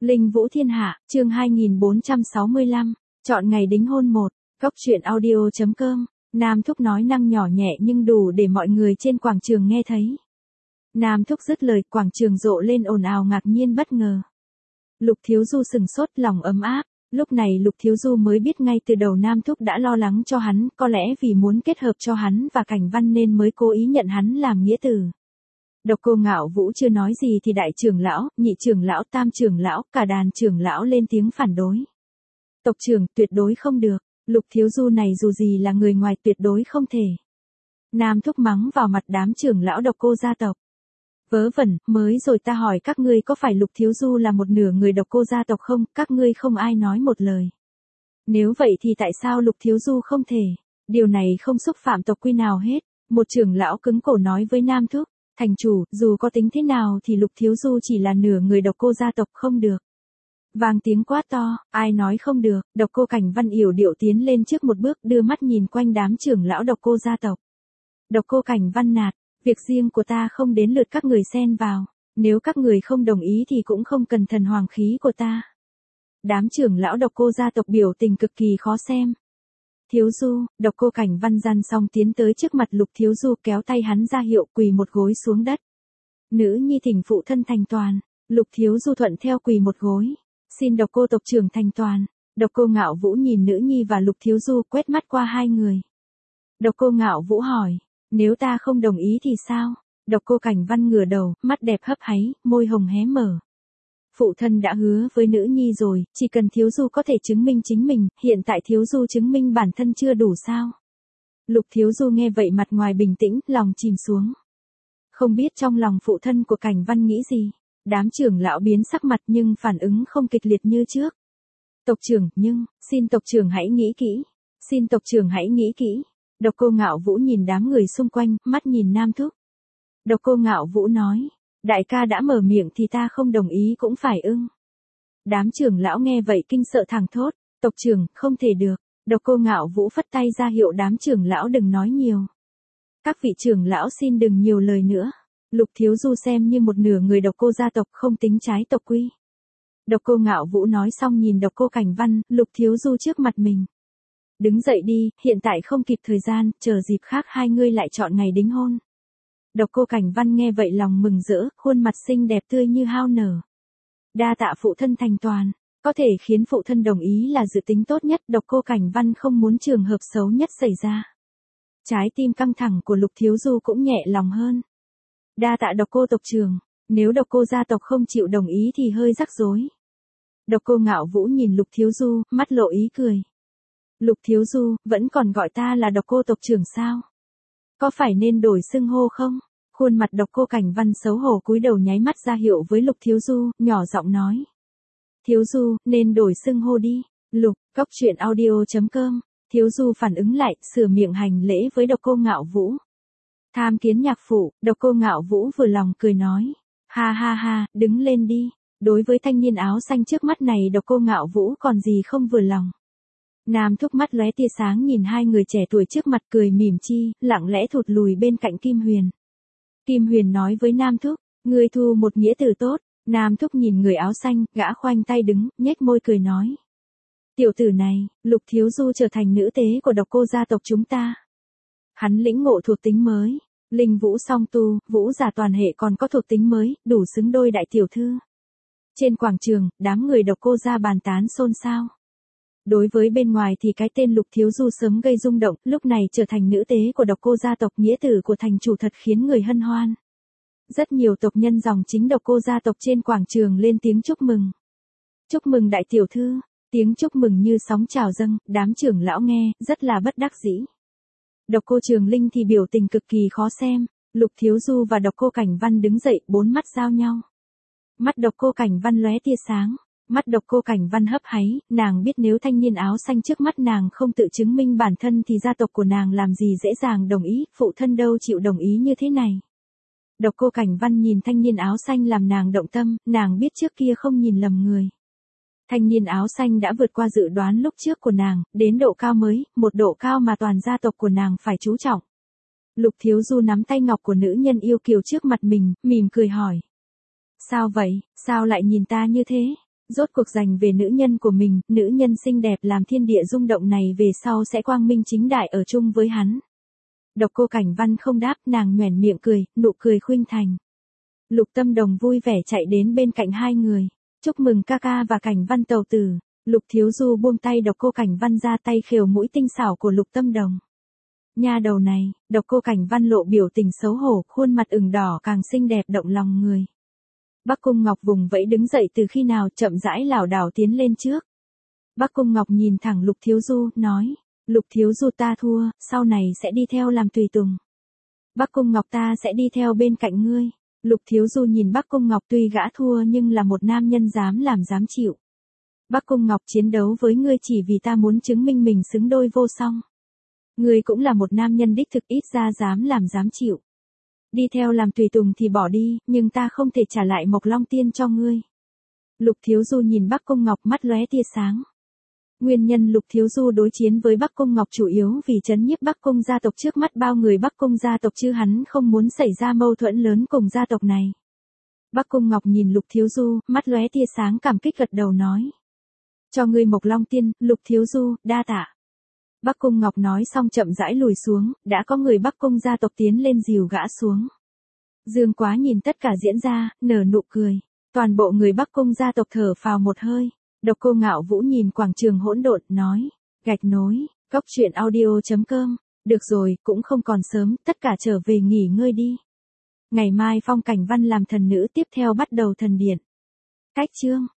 Linh Vũ Thiên Hạ, chương 2465, chọn ngày đính hôn 1, Cốc truyện audio.com, Nam Thúc nói năng nhỏ nhẹ nhưng đủ để mọi người trên quảng trường nghe thấy. Nam Thúc dứt lời, quảng trường rộ lên ồn ào ngạc nhiên bất ngờ. Lục Thiếu Du sừng sốt, lòng ấm áp, lúc này Lục Thiếu Du mới biết ngay từ đầu Nam Thúc đã lo lắng cho hắn, có lẽ vì muốn kết hợp cho hắn và Cảnh Văn nên mới cố ý nhận hắn làm nghĩa tử. Độc Cô Ngạo Vũ chưa nói gì thì đại trưởng lão, nhị trưởng lão, tam trưởng lão, cả đàn trưởng lão lên tiếng phản đối. Tộc trưởng, tuyệt đối không được, Lục Thiếu Du này dù gì là người ngoài tuyệt đối không thể. Nam Thúc mắng vào mặt đám trưởng lão Độc Cô gia tộc. Vớ vẩn, mới rồi ta hỏi các ngươi có phải Lục Thiếu Du là một nửa người Độc Cô gia tộc không, các ngươi không ai nói một lời. Nếu vậy thì tại sao Lục Thiếu Du không thể? Điều này không xúc phạm tộc quy nào hết. Một trưởng lão cứng cổ nói với Nam Thúc. Thành chủ, dù có tính thế nào thì Lục Thiếu Du chỉ là nửa người Độc Cô gia tộc, không được. Vang tiếng quát to, ai nói không được, Độc Cô Cảnh Văn yểu điệu tiến lên trước một bước, đưa mắt nhìn quanh đám trưởng lão Độc Cô gia tộc. Độc Cô Cảnh Văn nạt, việc riêng của ta không đến lượt các người xen vào, nếu các người không đồng ý thì cũng không cần thần hoàng khí của ta. Đám trưởng lão Độc Cô gia tộc biểu tình cực kỳ khó xem. Thiếu Du, Độc Cô Cảnh Văn gian xong tiến tới trước mặt Lục Thiếu Du, kéo tay hắn ra hiệu quỳ một gối xuống đất. Nữ nhi thỉnh phụ thân thành toàn. Lục Thiếu Du thuận theo quỳ một gối. Xin Độc Cô tộc trưởng thành toàn. Độc Cô Ngạo Vũ nhìn nữ nhi và Lục Thiếu Du, quét mắt qua hai người. Độc Cô Ngạo Vũ hỏi, nếu ta không đồng ý thì sao? Độc Cô Cảnh Văn ngửa đầu, mắt đẹp hấp háy, môi hồng hé mở. Phụ thân đã hứa với nữ nhi rồi, chỉ cần Thiếu Du có thể chứng minh chính mình, hiện tại Thiếu Du chứng minh bản thân chưa đủ sao? Lục Thiếu Du nghe vậy mặt ngoài bình tĩnh, lòng chìm xuống. Không biết trong lòng phụ thân của Cảnh Văn nghĩ gì, đám trưởng lão biến sắc mặt nhưng phản ứng không kịch liệt như trước. Tộc trưởng, xin tộc trưởng hãy nghĩ kỹ, xin tộc trưởng hãy nghĩ kỹ. Độc Cô Ngạo Vũ nhìn đám người xung quanh, mắt nhìn Nam Thúc. Độc Cô Ngạo Vũ nói. Đại ca đã mở miệng thì ta không đồng ý cũng phải ưng. Đám trưởng lão nghe vậy kinh sợ thẳng thốt, tộc trưởng, không thể được. Độc Cô Ngạo Vũ phất tay ra hiệu đám trưởng lão đừng nói nhiều. Các vị trưởng lão xin đừng nhiều lời nữa. Lục Thiếu Du xem như một nửa người Độc Cô gia tộc, không tính trái tộc quy. Độc Cô Ngạo Vũ nói xong nhìn Độc Cô Cảnh Văn, Lục Thiếu Du trước mặt mình. Đứng dậy đi, hiện tại không kịp thời gian, chờ dịp khác hai ngươi lại chọn ngày đính hôn. Độc Cô Cảnh Văn nghe vậy lòng mừng rỡ, khuôn mặt xinh đẹp tươi như hao nở. Đa tạ phụ thân thành toàn, có thể khiến phụ thân đồng ý là dự tính tốt nhất. Độc Cô Cảnh Văn không muốn trường hợp xấu nhất xảy ra. Trái tim căng thẳng của Lục Thiếu Du cũng nhẹ lòng hơn. Đa tạ Độc Cô tộc trưởng, nếu Độc Cô gia tộc không chịu đồng ý thì hơi rắc rối. Độc Cô Ngạo Vũ nhìn Lục Thiếu Du, mắt lộ ý cười. Lục Thiếu Du, vẫn còn gọi ta là Độc Cô tộc trưởng sao? Có phải nên đổi xưng hô không? Khuôn mặt Độc Cô Cảnh Văn xấu hổ cúi đầu nháy mắt ra hiệu với Lục Thiếu Du, nhỏ giọng nói. Thiếu Du, nên đổi xưng hô đi. Lục, Cốc truyện audio.com. Thiếu Du phản ứng lại, sửa miệng hành lễ với Độc Cô Ngạo Vũ. Tham kiến nhạc phụ. Độc Cô Ngạo Vũ vừa lòng cười nói. Ha ha ha, đứng lên đi. Đối với thanh niên áo xanh trước mắt này Độc Cô Ngạo Vũ còn gì không vừa lòng. Nam Thúc mắt lóe tia sáng nhìn hai người trẻ tuổi trước mặt, cười mỉm chi, lặng lẽ thụt lùi bên cạnh Kim Huyền. Kim Huyền nói với Nam Thúc, ngươi thu một nghĩa tử tốt. Nam Thúc nhìn người áo xanh, gã khoanh tay đứng, nhếch môi cười nói. Tiểu tử này, Lục Thiếu Du trở thành nữ tế của Độc Cô gia tộc chúng ta. Hắn lĩnh ngộ thuộc tính mới, linh vũ song tu, vũ giả toàn hệ còn có thuộc tính mới, đủ xứng đôi đại tiểu thư. Trên quảng trường, đám người Độc Cô gia bàn tán xôn xao. Đối với bên ngoài thì cái tên Lục Thiếu Du sớm gây rung động, lúc này trở thành nữ tế của Độc Cô gia tộc, nghĩa tử của thành chủ thật khiến người hân hoan. Rất nhiều tộc nhân dòng chính Độc Cô gia tộc trên quảng trường lên tiếng chúc mừng. Chúc mừng đại tiểu thư, tiếng chúc mừng như sóng trào dâng, đám trưởng lão nghe, rất là bất đắc dĩ. Độc Cô Trường Linh thì biểu tình cực kỳ khó xem, Lục Thiếu Du và Độc Cô Cảnh Văn đứng dậy, bốn mắt giao nhau. Mắt Độc Cô Cảnh Văn lóe tia sáng. Mắt Độc Cô Cảnh Văn hấp háy, nàng biết nếu thanh niên áo xanh trước mắt nàng không tự chứng minh bản thân thì gia tộc của nàng làm gì dễ dàng đồng ý, phụ thân đâu chịu đồng ý như thế này. Độc Cô Cảnh Văn nhìn thanh niên áo xanh làm nàng động tâm, nàng biết trước kia không nhìn lầm người. Thanh niên áo xanh đã vượt qua dự đoán lúc trước của nàng, đến độ cao mới, một độ cao mà toàn gia tộc của nàng phải chú trọng. Lục Thiếu Du nắm tay ngọc của nữ nhân yêu kiều trước mặt mình, mỉm cười hỏi. Sao vậy, sao lại nhìn ta như thế? Rốt cuộc giành về nữ nhân của mình, nữ nhân xinh đẹp làm thiên địa rung động này về sau sẽ quang minh chính đại ở chung với hắn. Độc Cô Cảnh Văn không đáp, nàng nhoẻn miệng cười, nụ cười khuynh thành. Lục Tâm Đồng vui vẻ chạy đến bên cạnh hai người. Chúc mừng ca ca và Cảnh Văn tàu tử. Lục Thiếu Du buông tay Độc Cô Cảnh Văn ra, tay khều mũi tinh xảo của Lục Tâm Đồng. Nha đầu này, Độc Cô Cảnh Văn lộ biểu tình xấu hổ, khuôn mặt ửng đỏ càng xinh đẹp động lòng người. Bắc Cung Ngọc vùng vẫy đứng dậy từ khi nào, chậm rãi lảo đảo tiến lên trước. Bắc Cung Ngọc nhìn thẳng Lục Thiếu Du, nói, Lục Thiếu Du ta thua, sau này sẽ đi theo làm tùy tùng. Bắc Cung Ngọc ta sẽ đi theo bên cạnh ngươi. Lục Thiếu Du nhìn Bắc Cung Ngọc, tuy gã thua nhưng là một nam nhân dám làm dám chịu. Bắc Cung Ngọc chiến đấu với ngươi chỉ vì ta muốn chứng minh mình xứng đôi vô song. Ngươi cũng là một nam nhân đích thực, ít ra dám làm dám chịu. Đi theo làm tùy tùng thì bỏ đi, nhưng ta không thể trả lại Mộc Long Tiên cho ngươi. Lục Thiếu Du nhìn Bắc Cung Ngọc, mắt lóe tia sáng. Nguyên nhân Lục Thiếu Du đối chiến với Bắc Cung Ngọc chủ yếu vì trấn nhiếp Bắc Cung gia tộc trước mắt bao người Bắc Cung gia tộc, chứ hắn không muốn xảy ra mâu thuẫn lớn cùng gia tộc này. Bắc Cung Ngọc nhìn Lục Thiếu Du, mắt lóe tia sáng cảm kích gật đầu nói. Cho ngươi Mộc Long Tiên, Lục Thiếu Du, đa tạ. Bắc Cung Ngọc nói xong chậm rãi lùi xuống, đã có người Bắc Cung gia tộc tiến lên dìu gã xuống. Dương Quá nhìn tất cả diễn ra, nở nụ cười. Toàn bộ người Bắc Cung gia tộc thở phào một hơi. Độc Cô Ngạo Vũ nhìn quảng trường hỗn độn, nói, gạch nối, cóc truyện audio.com, được rồi, cũng không còn sớm, tất cả trở về nghỉ ngơi đi. Ngày mai Phong Cảnh Văn làm thần nữ tiếp theo bắt đầu thần điện. Cách chương.